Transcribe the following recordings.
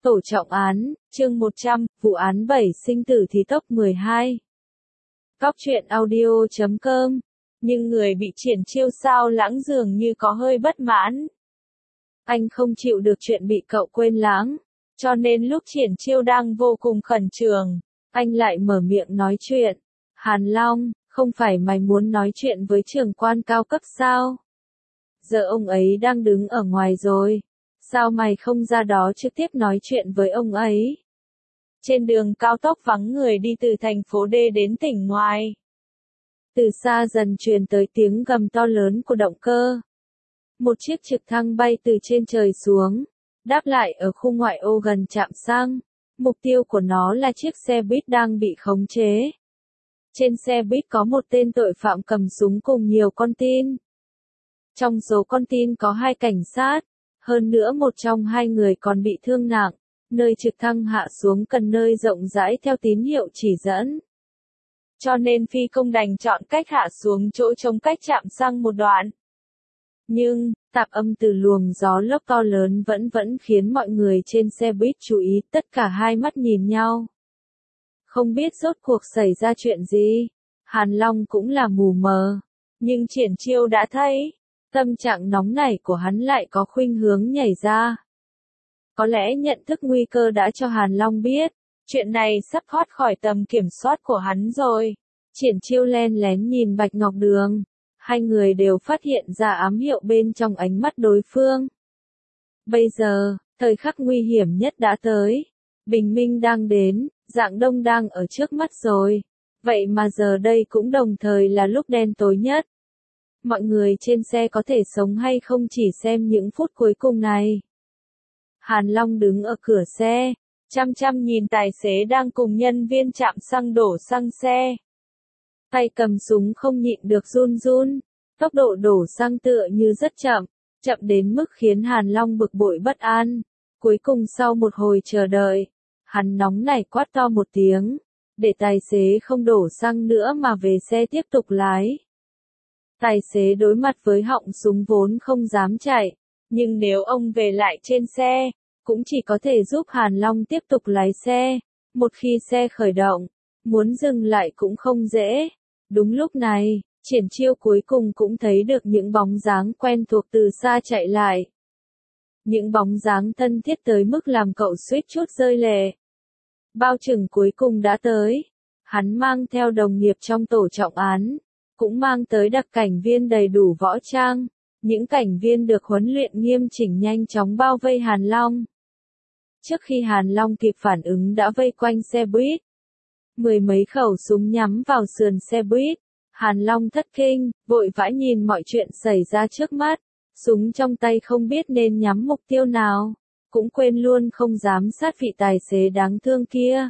Tổ trọng án, chương 100, vụ án 7 sinh tử thì tốc 12. Cóc truyện audio.com. Nhưng người bị Triển Chiêu sao lãng dường như có hơi bất mãn. Anh không chịu được chuyện bị cậu quên lãng, cho nên lúc Triển Chiêu đang vô cùng khẩn trương, anh lại mở miệng nói chuyện. Hàn Long, không phải mày muốn nói chuyện với trưởng quan cao cấp sao? Giờ ông ấy đang đứng ở ngoài rồi. Sao mày không ra đó trực tiếp nói chuyện với ông ấy? Trên đường cao tốc vắng người đi từ thành phố D đến tỉnh ngoài. Từ xa dần truyền tới tiếng gầm to lớn của động cơ. Một chiếc trực thăng bay từ trên trời xuống, đáp lại ở khu ngoại ô gần trạm xăng. Mục tiêu của nó là chiếc xe buýt đang bị khống chế. Trên xe buýt có một tên tội phạm cầm súng cùng nhiều con tin. Trong số con tin có 2 cảnh sát. Hơn nữa một trong 2 người còn bị thương nặng, nơi trực thăng hạ xuống cần nơi rộng rãi theo tín hiệu chỉ dẫn. Cho nên phi công đành chọn cách hạ xuống chỗ trống cách trạm xăng một đoạn. Nhưng, tạp âm từ luồng gió lốc to lớn vẫn khiến mọi người trên xe buýt chú ý, tất cả hai mắt nhìn nhau. Không biết rốt cuộc xảy ra chuyện gì, Hàn Long cũng là mù mờ, nhưng Triển Chiêu đã thấy. Tâm trạng nóng nảy của hắn lại có khuynh hướng nhảy ra. Có lẽ nhận thức nguy cơ đã cho Hàn Long biết, chuyện này sắp thoát khỏi tầm kiểm soát của hắn rồi. Triển Chiêu len lén nhìn Bạch Ngọc Đường. Hai người đều phát hiện ra ám hiệu bên trong ánh mắt đối phương. Bây giờ, thời khắc nguy hiểm nhất đã tới. Bình minh đang đến, rạng đông đang ở trước mắt rồi. Vậy mà giờ đây cũng đồng thời là lúc đen tối nhất. Mọi người trên xe có thể sống hay không chỉ xem những phút cuối cùng này. Hàn Long đứng ở cửa xe, chăm nhìn tài xế đang cùng nhân viên trạm xăng đổ xăng xe. Tay cầm súng không nhịn được run, tốc độ đổ xăng tựa như rất chậm đến mức khiến Hàn Long bực bội bất an. Cuối cùng sau một hồi chờ đợi, hắn nóng nảy quát to một tiếng, để tài xế không đổ xăng nữa mà về xe tiếp tục lái. Tài xế đối mặt với họng súng vốn không dám chạy, nhưng nếu ông về lại trên xe, cũng chỉ có thể giúp Hàn Long tiếp tục lái xe. Một khi xe khởi động, muốn dừng lại cũng không dễ. Đúng lúc này, Triển Chiêu cuối cùng cũng thấy được những bóng dáng quen thuộc từ xa chạy lại. Những bóng dáng thân thiết tới mức làm cậu suýt chút rơi lệ. Bao trừng cuối cùng đã tới. Hắn mang theo đồng nghiệp trong tổ trọng án. Cũng mang tới đặc cảnh viên đầy đủ võ trang. Những cảnh viên được huấn luyện nghiêm chỉnh nhanh chóng bao vây Hàn Long. Trước khi Hàn Long kịp phản ứng đã vây quanh xe buýt. 10 mấy khẩu súng nhắm vào sườn xe buýt. Hàn Long thất kinh, vội vã nhìn mọi chuyện xảy ra trước mắt. Súng trong tay không biết nên nhắm mục tiêu nào. Cũng quên luôn không dám sát vị tài xế đáng thương kia.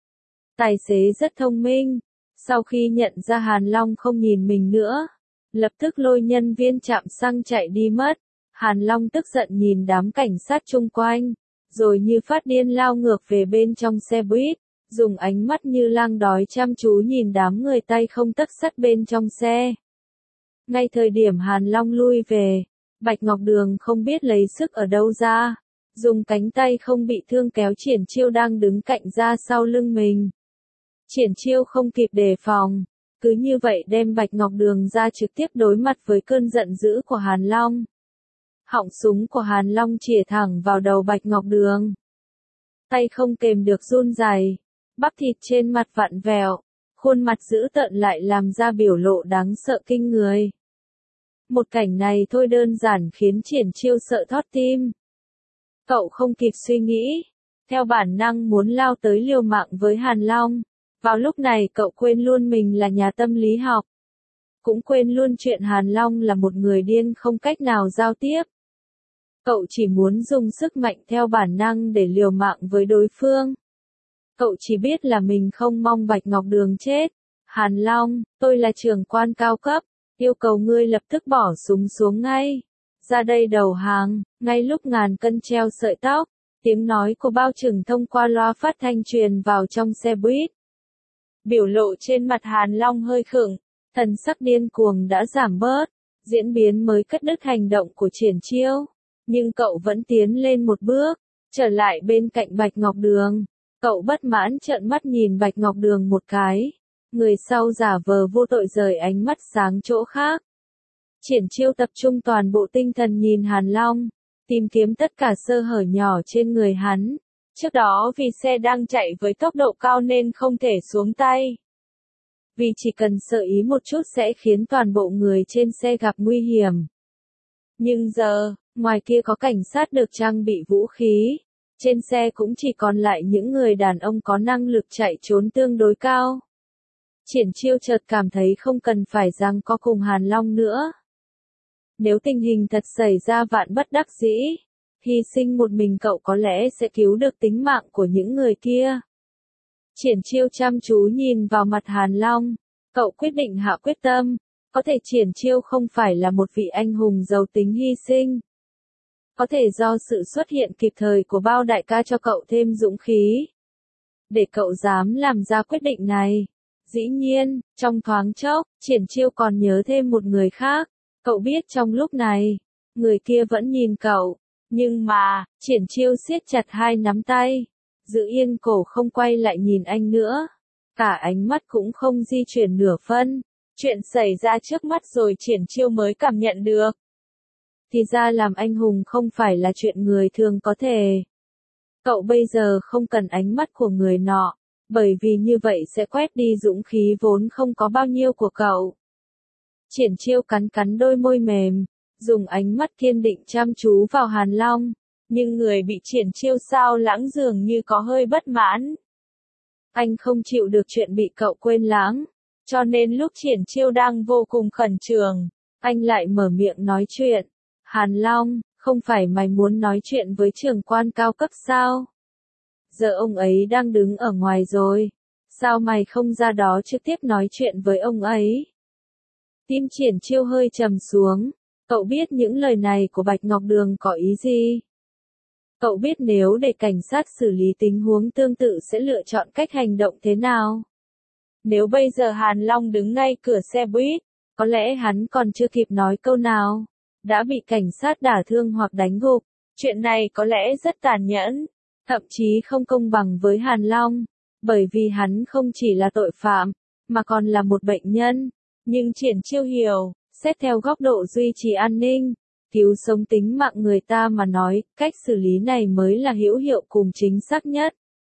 Tài xế rất thông minh. Sau khi nhận ra Hàn Long không nhìn mình nữa, lập tức lôi nhân viên trạm xăng chạy đi mất. Hàn Long tức giận nhìn đám cảnh sát chung quanh, rồi như phát điên lao ngược về bên trong xe buýt, dùng ánh mắt như lang đói chăm chú nhìn đám người tay không tấc sắt bên trong xe. Ngay thời điểm Hàn Long lui về, Bạch Ngọc Đường không biết lấy sức ở đâu ra, dùng cánh tay không bị thương kéo Triển Chiêu đang đứng cạnh ra sau lưng mình. Triển Chiêu không kịp đề phòng, cứ như vậy đem Bạch Ngọc Đường ra trực tiếp đối mặt với cơn giận dữ của Hàn Long. Họng súng của Hàn Long chĩa thẳng vào đầu Bạch Ngọc Đường. Tay không kềm được run rẩy, bắp thịt trên mặt vặn vẹo, khuôn mặt dữ tợn lại làm ra biểu lộ đáng sợ kinh người. Một cảnh này thôi đơn giản khiến Triển Chiêu sợ thót tim. Cậu không kịp suy nghĩ, theo bản năng muốn lao tới liều mạng với Hàn Long. Vào lúc này cậu quên luôn mình là nhà tâm lý học. Cũng quên luôn chuyện Hàn Long là một người điên không cách nào giao tiếp. Cậu chỉ muốn dùng sức mạnh theo bản năng để liều mạng với đối phương. Cậu chỉ biết là mình không mong Bạch Ngọc Đường chết. Hàn Long, tôi là trưởng quan cao cấp, yêu cầu ngươi lập tức bỏ súng xuống ngay. Ra đây đầu hàng. Ngay lúc ngàn cân treo sợi tóc, tiếng nói của bao trừng thông qua loa phát thanh truyền vào trong xe buýt. Biểu lộ trên mặt Hàn Long hơi khựng, thần sắc điên cuồng đã giảm bớt, diễn biến mới cắt đứt hành động của Triển Chiêu. Nhưng cậu vẫn tiến lên một bước, trở lại bên cạnh Bạch Ngọc Đường. Cậu bất mãn trợn mắt nhìn Bạch Ngọc Đường một cái. Người sau giả vờ vô tội rời ánh mắt sang chỗ khác. Triển Chiêu tập trung toàn bộ tinh thần nhìn Hàn Long, tìm kiếm tất cả sơ hở nhỏ trên người hắn. Trước đó vì xe đang chạy với tốc độ cao nên không thể xuống tay. Vì chỉ cần sơ ý một chút sẽ khiến toàn bộ người trên xe gặp nguy hiểm. Nhưng giờ, ngoài kia có cảnh sát được trang bị vũ khí. Trên xe cũng chỉ còn lại những người đàn ông có năng lực chạy trốn tương đối cao. Triển Chiêu chợt cảm thấy không cần phải giằng co cùng Hàn Long nữa. Nếu tình hình thật xảy ra vạn bất đắc dĩ, hy sinh một mình cậu có lẽ sẽ cứu được tính mạng của những người kia. Triển Chiêu chăm chú nhìn vào mặt Hàn Long, cậu quyết định hạ quyết tâm, có thể Triển Chiêu không phải là một vị anh hùng giàu tính hy sinh. Có thể do sự xuất hiện kịp thời của Bao đại ca cho cậu thêm dũng khí. Để cậu dám làm ra quyết định này. Dĩ nhiên, trong thoáng chốc, Triển Chiêu còn nhớ thêm một người khác. Cậu biết trong lúc này, người kia vẫn nhìn cậu. Nhưng mà, Triển Chiêu siết chặt hai nắm tay. Giữ yên cổ không quay lại nhìn anh nữa. Cả ánh mắt cũng không di chuyển nửa phân. Chuyện xảy ra trước mắt rồi Triển Chiêu mới cảm nhận được. Thì ra làm anh hùng không phải là chuyện người thường có thể. Cậu bây giờ không cần ánh mắt của người nọ, bởi vì như vậy sẽ quét đi dũng khí vốn không có bao nhiêu của cậu. Triển Chiêu cắn cắn đôi môi mềm, dùng ánh mắt kiên định chăm chú vào Hàn Long, nhưng người bị Triển Chiêu sao lãng dường như có hơi bất mãn. Anh không chịu được chuyện bị cậu quên lãng, cho nên lúc Triển Chiêu đang vô cùng khẩn trương, anh lại mở miệng nói chuyện. Hàn Long, không phải mày muốn nói chuyện với trưởng quan cao cấp sao? Giờ ông ấy đang đứng ở ngoài rồi. Sao mày không ra đó trực tiếp nói chuyện với ông ấy? Tim Triển Chiêu hơi trầm xuống. Cậu biết những lời này của Bạch Ngọc Đường có ý gì? Cậu biết nếu để cảnh sát xử lý tình huống tương tự sẽ lựa chọn cách hành động thế nào? Nếu bây giờ Hàn Long đứng ngay cửa xe buýt, có lẽ hắn còn chưa kịp nói câu nào, đã bị cảnh sát đả thương hoặc đánh gục. Chuyện này có lẽ rất tàn nhẫn, thậm chí không công bằng với Hàn Long, bởi vì hắn không chỉ là tội phạm, mà còn là một bệnh nhân. Nhưng Triển Chiêu hiểu, xét theo góc độ duy trì an ninh, cứu sống tính mạng người ta mà nói, cách xử lý này mới là hữu hiệu cùng chính xác nhất.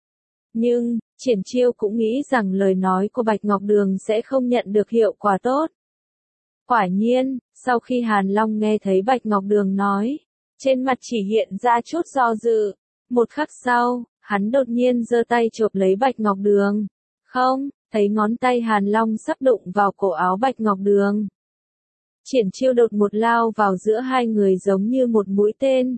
Nhưng, Triển Chiêu cũng nghĩ rằng lời nói của Bạch Ngọc Đường sẽ không nhận được hiệu quả tốt. Quả nhiên, sau khi Hàn Long nghe thấy Bạch Ngọc Đường nói, trên mặt chỉ hiện ra chút do dự. Một khắc sau, hắn đột nhiên giơ tay chộp lấy Bạch Ngọc Đường. Không, thấy ngón tay Hàn Long sắp đụng vào cổ áo Bạch Ngọc Đường. Triển Chiêu đột một lao vào giữa hai người giống như một mũi tên.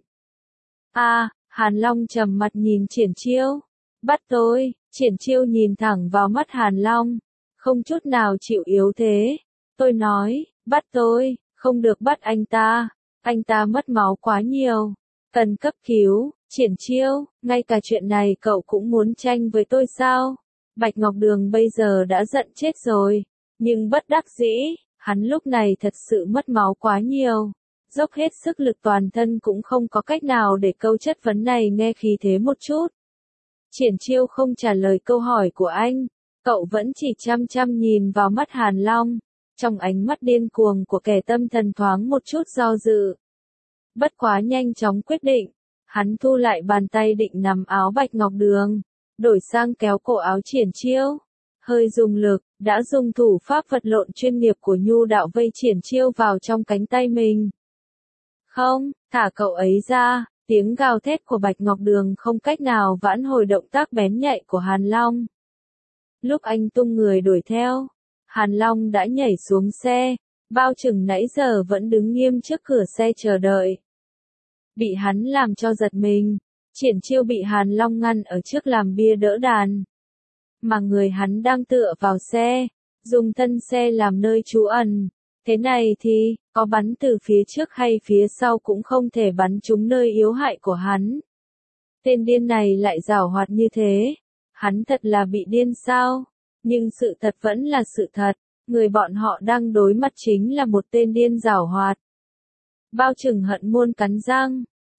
Hàn Long trầm mặt nhìn Triển Chiêu. Bắt tôi, Triển Chiêu nhìn thẳng vào mắt Hàn Long, không chút nào chịu yếu thế. Tôi nói, bắt tôi, không được bắt anh ta mất máu quá nhiều, cần cấp cứu. Triển Chiêu, ngay cả chuyện này cậu cũng muốn tranh với tôi sao? Bạch Ngọc Đường bây giờ đã giận chết rồi, nhưng bất đắc dĩ, hắn lúc này thật sự mất máu quá nhiều. Dốc hết sức lực toàn thân cũng không có cách nào để câu chất vấn này nghe khí thế một chút. Triển Chiêu không trả lời câu hỏi của anh, cậu vẫn chỉ chăm chăm nhìn vào mắt Hàn Long, trong ánh mắt điên cuồng của kẻ tâm thần thoáng một chút do dự. Bất quá nhanh chóng quyết định, hắn thu lại bàn tay định nắm áo Bạch Ngọc Đường, đổi sang kéo cổ áo Triển Chiêu. Hơi dùng lực, đã dùng thủ pháp vật lộn chuyên nghiệp của Nhu Đạo vây Triển Chiêu vào trong cánh tay mình. Không, thả cậu ấy ra. Tiếng gào thét của Bạch Ngọc Đường không cách nào vãn hồi động tác bén nhạy của Hàn Long. Lúc anh tung người đuổi theo, Hàn Long đã nhảy xuống xe, bao chừng nãy giờ vẫn đứng nghiêm trước cửa xe chờ đợi. Bị hắn làm cho giật mình, Triển Chiêu bị Hàn Long ngăn ở trước làm bia đỡ đàn. Mà người hắn đang tựa vào xe, dùng thân xe làm nơi trú ẩn. Thế này thì, có bắn từ phía trước hay phía sau cũng không thể bắn trúng nơi yếu hại của hắn. Tên điên này lại giảo hoạt như thế. Hắn thật là bị điên sao? Nhưng sự thật vẫn là sự thật. Người bọn họ đang đối mặt chính là một tên điên giảo hoạt. Bao chừng hận muôn cắn răng.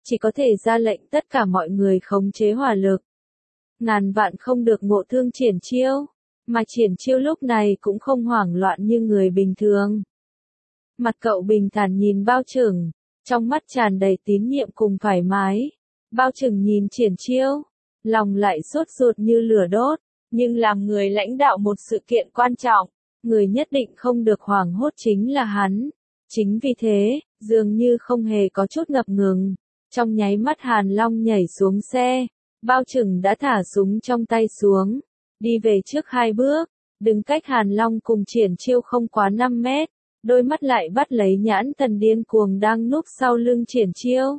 chỉ có thể ra lệnh tất cả mọi người khống chế hỏa lực. Ngàn vạn không được ngộ thương Triển Chiêu, mà Triển Chiêu lúc này cũng không hoảng loạn như người bình thường. Mặt cậu bình thản nhìn Bao Trừng, trong mắt tràn đầy tín nhiệm cùng thoải mái. Bao Trừng nhìn Triển Chiêu, lòng lại sốt ruột như lửa đốt, nhưng làm người lãnh đạo một sự kiện quan trọng, người nhất định không được hoảng hốt chính là hắn. Chính vì thế, dường như không hề có chút ngập ngừng, trong nháy mắt Hàn Long nhảy xuống xe, Bao Trừng đã thả súng trong tay xuống, đi về trước 2 bước, đứng cách Hàn Long cùng Triển Chiêu không quá 5 mét, đôi mắt lại bắt lấy Nhãn Thần điên cuồng đang núp sau lưng Triển Chiêu.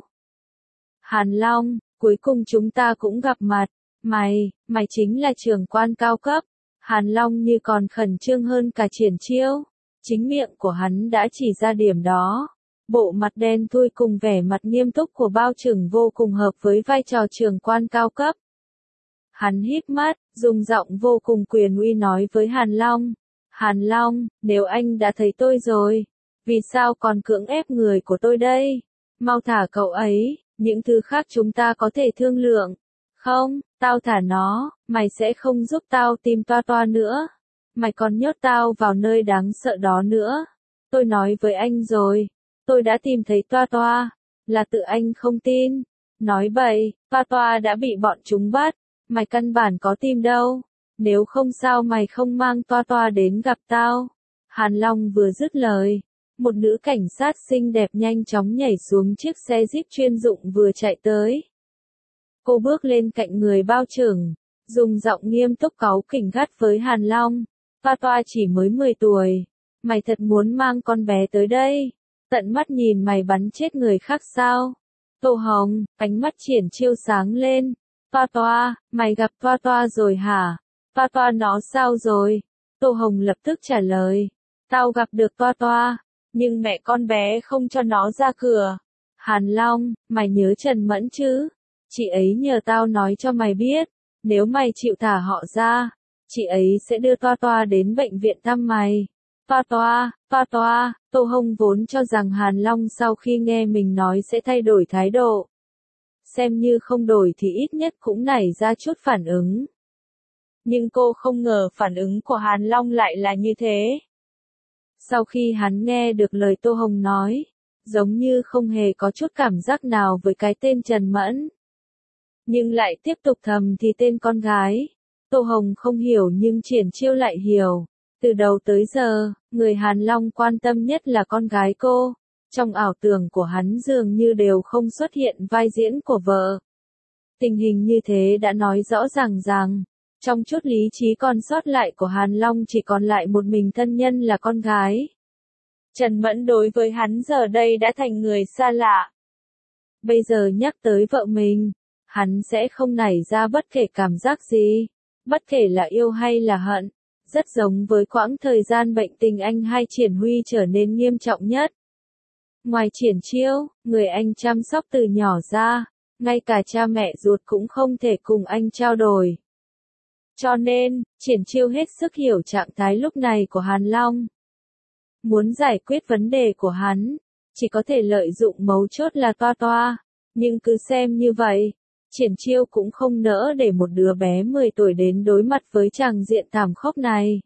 Hàn Long, cuối cùng chúng ta cũng gặp mặt, mày chính là trưởng quan cao cấp. Hàn Long như còn khẩn trương hơn cả Triển Chiêu, chính miệng của hắn đã chỉ ra điểm đó. Bộ mặt đen thui cùng vẻ mặt nghiêm túc của Bao Trừng vô cùng hợp với vai trò trưởng quan cao cấp. Hắn híp mắt, dùng giọng vô cùng quyền uy nói với Hàn Long. Hàn Long, nếu anh đã thấy tôi rồi, vì sao còn cưỡng ép người của tôi đây? Mau thả cậu ấy, những thứ khác chúng ta có thể thương lượng. Không, tao thả nó, mày sẽ không giúp tao tìm Toa Toa nữa. Mày còn nhốt tao vào nơi đáng sợ đó nữa. Tôi nói với anh rồi, tôi đã tìm thấy Toa Toa, là tự anh không tin. Nói bậy, Toa Toa đã bị bọn chúng bắt, mày căn bản có tìm đâu. Nếu không sao mày không mang Toa Toa đến gặp tao. Hàn Long vừa dứt lời, một nữ cảnh sát xinh đẹp nhanh chóng nhảy xuống chiếc xe Jeep chuyên dụng vừa chạy tới. Cô bước lên cạnh người Bao Trừng, dùng giọng nghiêm túc cáu kỉnh gắt với Hàn Long. Toa Toa chỉ mới 10 tuổi, mày thật muốn mang con bé tới đây, tận mắt nhìn mày bắn chết người khác sao? Tô Hồng, ánh mắt Triển Chiêu sáng lên. Toa Toa, mày gặp Toa Toa rồi hả? Toa Toa nó sao rồi? Tô Hồng lập tức trả lời. Tao gặp được Toa Toa, nhưng mẹ con bé không cho nó ra cửa. Hàn Long, mày nhớ Trần Mẫn chứ? Chị ấy nhờ tao nói cho mày biết, nếu mày chịu thả họ ra, chị ấy sẽ đưa Toa Toa đến bệnh viện thăm mày. Toa Toa, Tô Hồng vốn cho rằng Hàn Long sau khi nghe mình nói sẽ thay đổi thái độ. Xem như không đổi thì ít nhất cũng nảy ra chút phản ứng. Nhưng cô không ngờ phản ứng của Hàn Long lại là như thế. Sau khi hắn nghe được lời Tô Hồng nói, giống như không hề có chút cảm giác nào với cái tên Trần Mẫn. Nhưng lại tiếp tục thầm thì tên con gái. Tô Hồng không hiểu nhưng Triển Chiêu lại hiểu. Từ đầu tới giờ, người Hàn Long quan tâm nhất là con gái cô. Trong ảo tưởng của hắn dường như đều không xuất hiện vai diễn của vợ. Tình hình như thế đã nói rõ ràng rằng, trong chút lý trí còn sót lại của Hàn Long chỉ còn lại một mình thân nhân là con gái. Trần Mẫn đối với hắn giờ đây đã thành người xa lạ. Bây giờ nhắc tới vợ mình, hắn sẽ không nảy ra bất kể cảm giác gì, bất kể là yêu hay là hận, rất giống với quãng thời gian bệnh tình anh hay Triển Huy trở nên nghiêm trọng nhất. Ngoài Triển Chiêu, người anh chăm sóc từ nhỏ ra, ngay cả cha mẹ ruột cũng không thể cùng anh trao đổi. Cho nên, Triển Chiêu hết sức hiểu trạng thái lúc này của Hàn Long. Muốn giải quyết vấn đề của hắn, chỉ có thể lợi dụng mấu chốt là Toa Toa, nhưng cứ xem như vậy, Triển Chiêu cũng không nỡ để một đứa bé 10 tuổi đến đối mặt với tràng diện thảm khốc này.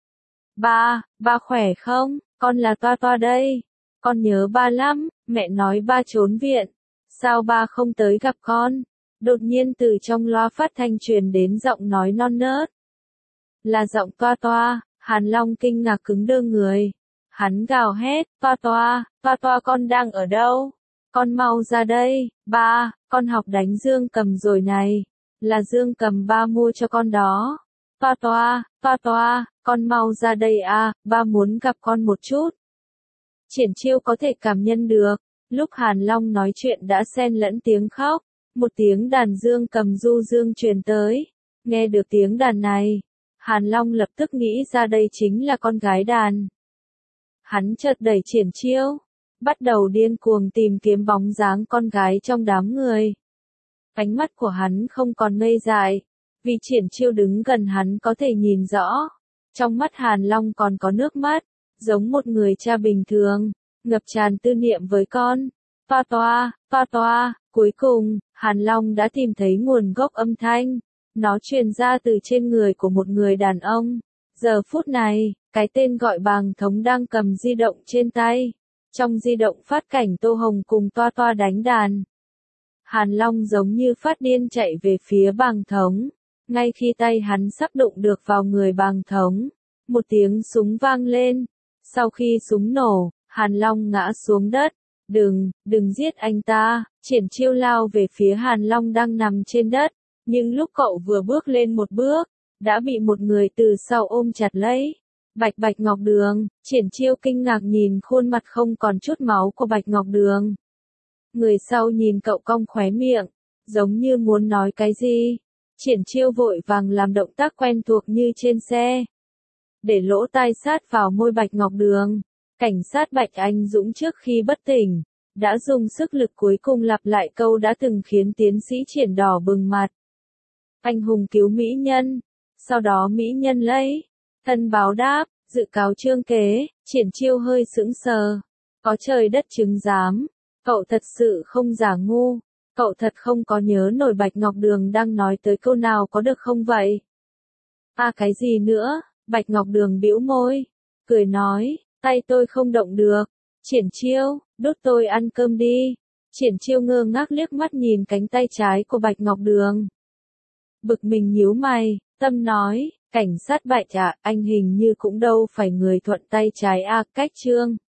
Ba khỏe không? Con là Toa Toa đây. Con nhớ ba lắm, mẹ nói ba trốn viện. Sao ba không tới gặp con? Đột nhiên từ trong loa phát thanh truyền đến giọng nói non nớt. Là giọng Toa Toa. Hàn Long kinh ngạc cứng đơ người. Hắn gào hét, Toa Toa con đang ở đâu? Con mau ra đây, ba, con học đánh dương cầm rồi này. Là dương cầm ba mua cho con đó. Toa Toa, con mau ra đây à, ba muốn gặp con một chút. Triển Chiêu có thể cảm nhận được, lúc Hàn Long nói chuyện đã xen lẫn tiếng khóc, một tiếng đàn dương cầm du dương truyền tới. Nghe được tiếng đàn này, Hàn Long lập tức nghĩ ra đây chính là con gái đàn. Hắn chợt đẩy Triển Chiêu, bắt đầu điên cuồng tìm kiếm bóng dáng con gái trong đám người. Ánh mắt của hắn không còn ngây dại, vì Triển Chiêu đứng gần hắn có thể nhìn rõ. Trong mắt Hàn Long còn có nước mắt, giống một người cha bình thường, ngập tràn tư niệm với con. Toa Cuối cùng, Hàn Long đã tìm thấy nguồn gốc âm thanh. Nó truyền ra từ trên người của một người đàn ông. Giờ phút này, cái tên gọi Bàng Thống đang cầm di động trên tay. Trong di động phát cảnh Tô Hồng cùng Toa Toa đánh đàn. Hàn Long giống như phát điên chạy về phía Bàng Thống. Ngay khi tay hắn sắp đụng được vào người Bàng Thống, một tiếng súng vang lên. Sau khi súng nổ, Hàn Long ngã xuống đất. Đừng giết anh ta. Triển Chiêu lao về phía Hàn Long đang nằm trên đất. Nhưng lúc cậu vừa bước lên một bước, đã bị một người từ sau ôm chặt lấy. Bạch Ngọc Đường. Triển Chiêu kinh ngạc nhìn khuôn mặt không còn chút máu của Bạch Ngọc Đường. Người sau nhìn cậu cong khóe miệng, giống như muốn nói cái gì. Triển Chiêu vội vàng làm động tác quen thuộc như trên xe. Để lỗ tai sát vào môi Bạch Ngọc Đường. Cảnh sát Bạch Anh Dũng trước khi bất tỉnh, đã dùng sức lực cuối cùng lặp lại câu đã từng khiến tiến sĩ Triển đỏ bừng mặt. Anh hùng cứu mỹ nhân, sau đó mỹ nhân lấy thân báo đáp, dự cáo trương kế. Triển Chiêu hơi sững sờ. Có trời đất chứng giám, cậu thật sự không giả ngu, cậu thật không có nhớ nổi Bạch Ngọc Đường đang nói tới câu nào có được không vậy? Cái gì nữa? Bạch Ngọc Đường bĩu môi, cười nói, tay tôi không động được. Triển Chiêu, đút tôi ăn cơm đi. Triển Chiêu ngơ ngác liếc mắt nhìn cánh tay trái của Bạch Ngọc Đường. Bực mình nhíu mày, tâm nói, cảnh sát Bạch anh hình như cũng đâu phải người thuận tay trái cách Trương.